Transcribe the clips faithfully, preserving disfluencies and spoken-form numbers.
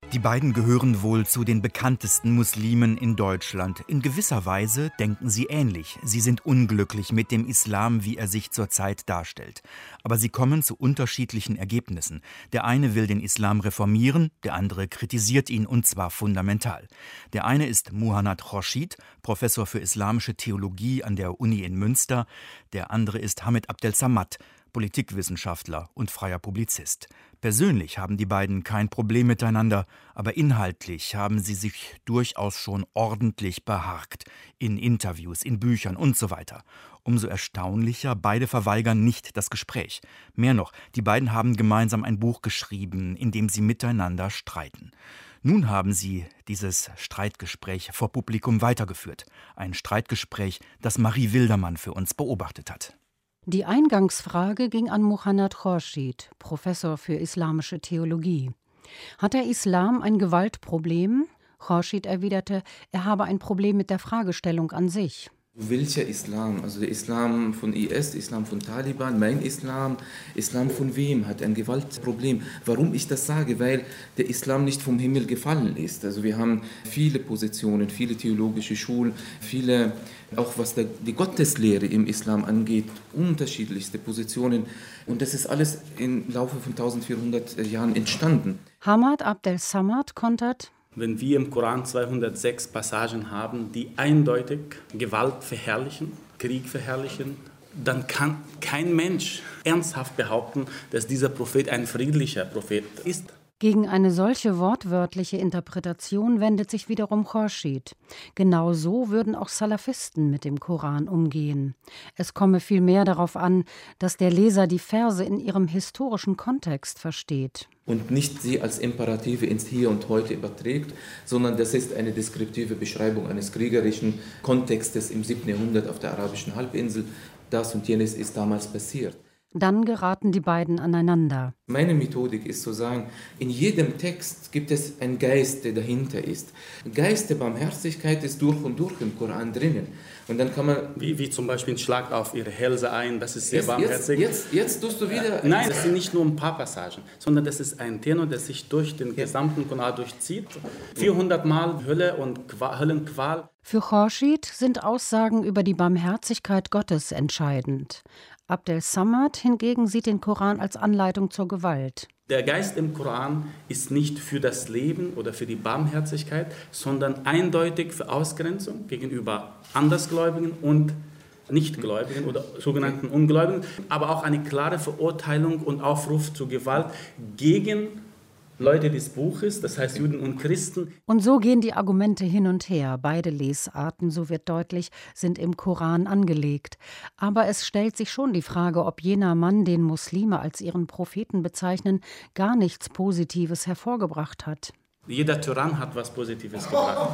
Die beiden gehören wohl zu den bekanntesten Muslimen in Deutschland. In gewisser Weise denken sie ähnlich. Sie sind unglücklich mit dem Islam, wie er sich zurzeit darstellt. Aber sie kommen zu unterschiedlichen Ergebnissen. Der eine will den Islam reformieren, der andere kritisiert ihn, und zwar fundamental. Der eine ist Muhannad Khorshid, Professor für islamische Theologie an der Uni in Münster. Der andere ist Hamid Abdel Samad, Politikwissenschaftler und freier Publizist. Persönlich haben die beiden kein Problem miteinander, aber inhaltlich haben sie sich durchaus schon ordentlich beharkt. In Interviews, in Büchern und so weiter. Umso erstaunlicher, beide verweigern nicht das Gespräch. Mehr noch, die beiden haben gemeinsam ein Buch geschrieben, in dem sie miteinander streiten. Nun haben sie dieses Streitgespräch vor Publikum weitergeführt. Ein Streitgespräch, das Marie Wildermann für uns beobachtet hat. Die Eingangsfrage ging an Muhannad Khorshid, Professor für islamische Theologie. Hat der Islam ein Gewaltproblem? Khorshid erwiderte, er habe ein Problem mit der Fragestellung an sich. Welcher Islam? Also der Islam von I S, der Islam von Taliban, mein Islam, Islam von wem hat ein Gewaltproblem? Warum ich das sage? Weil der Islam nicht vom Himmel gefallen ist. Also wir haben viele Positionen, viele theologische Schulen, viele, auch was der, die Gotteslehre im Islam angeht, unterschiedlichste Positionen. Und das ist alles im Laufe von eintausendvierhundert Jahren entstanden. Hamid Abdel Samad kontert: Wenn wir im Koran zweihundertsechs Passagen haben, die eindeutig Gewalt verherrlichen, Krieg verherrlichen, dann kann kein Mensch ernsthaft behaupten, dass dieser Prophet ein friedlicher Prophet ist. Gegen eine solche wortwörtliche Interpretation wendet sich wiederum Khorshid. Genau so würden auch Salafisten mit dem Koran umgehen. Es komme vielmehr darauf an, dass der Leser die Verse in ihrem historischen Kontext versteht. Und nicht sie als Imperative ins Hier und Heute überträgt, sondern das ist eine deskriptive Beschreibung eines kriegerischen Kontextes im siebten Jahrhundert auf der arabischen Halbinsel. Das und jenes ist damals passiert. Dann geraten die beiden aneinander. Meine Methodik ist zu sagen, in jedem Text gibt es einen Geist, der dahinter ist. Geist der Barmherzigkeit ist durch und durch im Koran drinnen. Und dann kann man wie, wie zum Beispiel ein Schlag auf ihre Hälse ein, das ist sehr jetzt, barmherzig. Jetzt, jetzt, jetzt tust du wieder... Nein, das sind nicht nur ein paar Passagen, sondern das ist ein Tenor, der sich durch den gesamten Koran durchzieht. vierhundert Mal Hölle und Qua- Höllenqual. Für Khorshid sind Aussagen über die Barmherzigkeit Gottes entscheidend. Abdel Samad hingegen sieht den Koran als Anleitung zur Gewalt. Der Geist im Koran ist nicht für das Leben oder für die Barmherzigkeit, sondern eindeutig für Ausgrenzung gegenüber Andersgläubigen und Nichtgläubigen oder sogenannten Ungläubigen, aber auch eine klare Verurteilung und Aufruf zur Gewalt gegen Leute des Buches, das heißt Juden und Christen. Und so gehen die Argumente hin und her. Beide Lesarten, so wird deutlich, sind im Koran angelegt. Aber es stellt sich schon die Frage, ob jener Mann, den Muslime als ihren Propheten bezeichnen, gar nichts Positives hervorgebracht hat. Jeder Tyrann hat was Positives gebracht.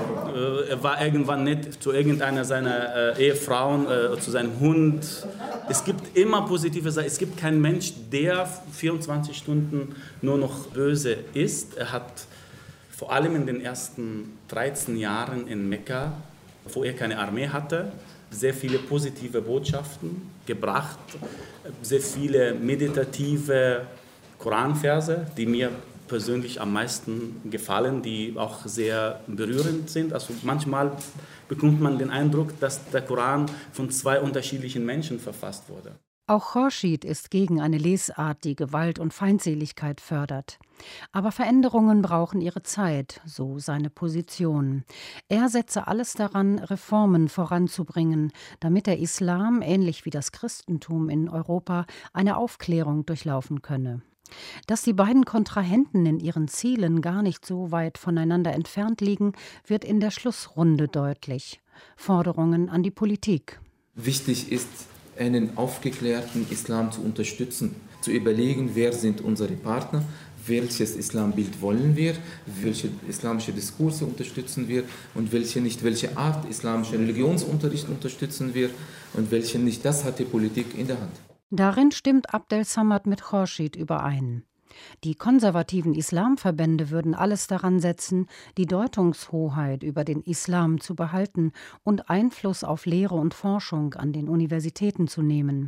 Äh, er war irgendwann nett zu irgendeiner seiner äh, Ehefrauen, äh, zu seinem Hund. Es gibt immer positive Sachen. Es gibt keinen Mensch, der vierundzwanzig Stunden nur noch böse ist. Er hat vor allem in den ersten dreizehn Jahren in Mekka, wo er keine Armee hatte, sehr viele positive Botschaften gebracht, sehr viele meditative Koranverse, die mir persönlich am meisten gefallen, die auch sehr berührend sind. Also manchmal bekommt man den Eindruck, dass der Koran von zwei unterschiedlichen Menschen verfasst wurde. Auch Khorshid ist gegen eine Lesart, die Gewalt und Feindseligkeit fördert. Aber Veränderungen brauchen ihre Zeit, so seine Position. Er setze alles daran, Reformen voranzubringen, damit der Islam, ähnlich wie das Christentum in Europa, eine Aufklärung durchlaufen könne. Dass die beiden Kontrahenten in ihren Zielen gar nicht so weit voneinander entfernt liegen, wird in der Schlussrunde deutlich. Forderungen an die Politik. Wichtig ist, einen aufgeklärten Islam zu unterstützen, zu überlegen, wer sind unsere Partner, welches Islambild wollen wir, welche islamische Diskurse unterstützen wir und welche nicht, welche Art islamischen Religionsunterricht unterstützen wir und welche nicht. Das hat die Politik in der Hand. Darin stimmt Abdel Samad mit Khorshid überein. Die konservativen Islamverbände würden alles daran setzen, die Deutungshoheit über den Islam zu behalten und Einfluss auf Lehre und Forschung an den Universitäten zu nehmen.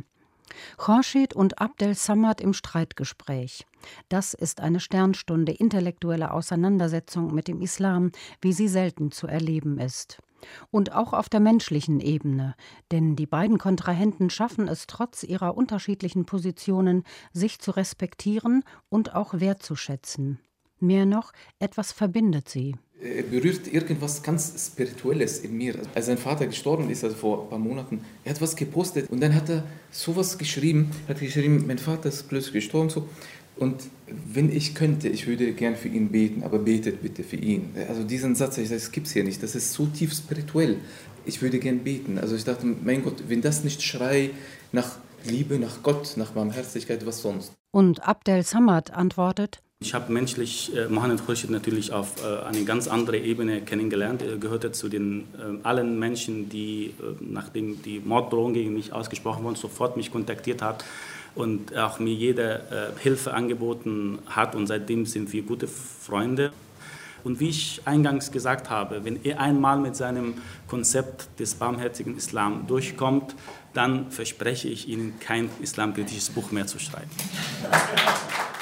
Khorshid und Abdel Samad im Streitgespräch. Das ist eine Sternstunde intellektueller Auseinandersetzung mit dem Islam, wie sie selten zu erleben ist. Und auch auf der menschlichen Ebene, denn die beiden Kontrahenten schaffen es trotz ihrer unterschiedlichen Positionen, sich zu respektieren und auch wertzuschätzen. Mehr noch, etwas verbindet sie. Er berührt irgendwas ganz Spirituelles in mir. Als sein Vater gestorben ist, also vor ein paar Monaten, er hat was gepostet und dann hat er sowas geschrieben, hat geschrieben, mein Vater ist plötzlich gestorben, so. Und wenn ich könnte, ich würde gern für ihn beten, aber betet bitte für ihn. Also diesen Satz, ich sage, das gibt es hier nicht, das ist so tief spirituell. Ich würde gern beten. Also ich dachte, mein Gott, wenn das nicht Schrei nach Liebe, nach Gott, nach Barmherzigkeit, was sonst? Und Abdel Samad antwortet: Ich habe menschlich äh, Mohammed Khorshid natürlich auf äh, eine ganz andere Ebene kennengelernt. Er gehörte zu den äh, allen Menschen, die, äh, nachdem die Morddrohung gegen mich ausgesprochen wurde, sofort mich kontaktiert hat und auch mir jede äh, Hilfe angeboten hat. Und seitdem sind wir gute Freunde. Und wie ich eingangs gesagt habe, wenn er einmal mit seinem Konzept des barmherzigen Islam durchkommt, dann verspreche ich Ihnen, kein islamkritisches Buch mehr zu schreiben.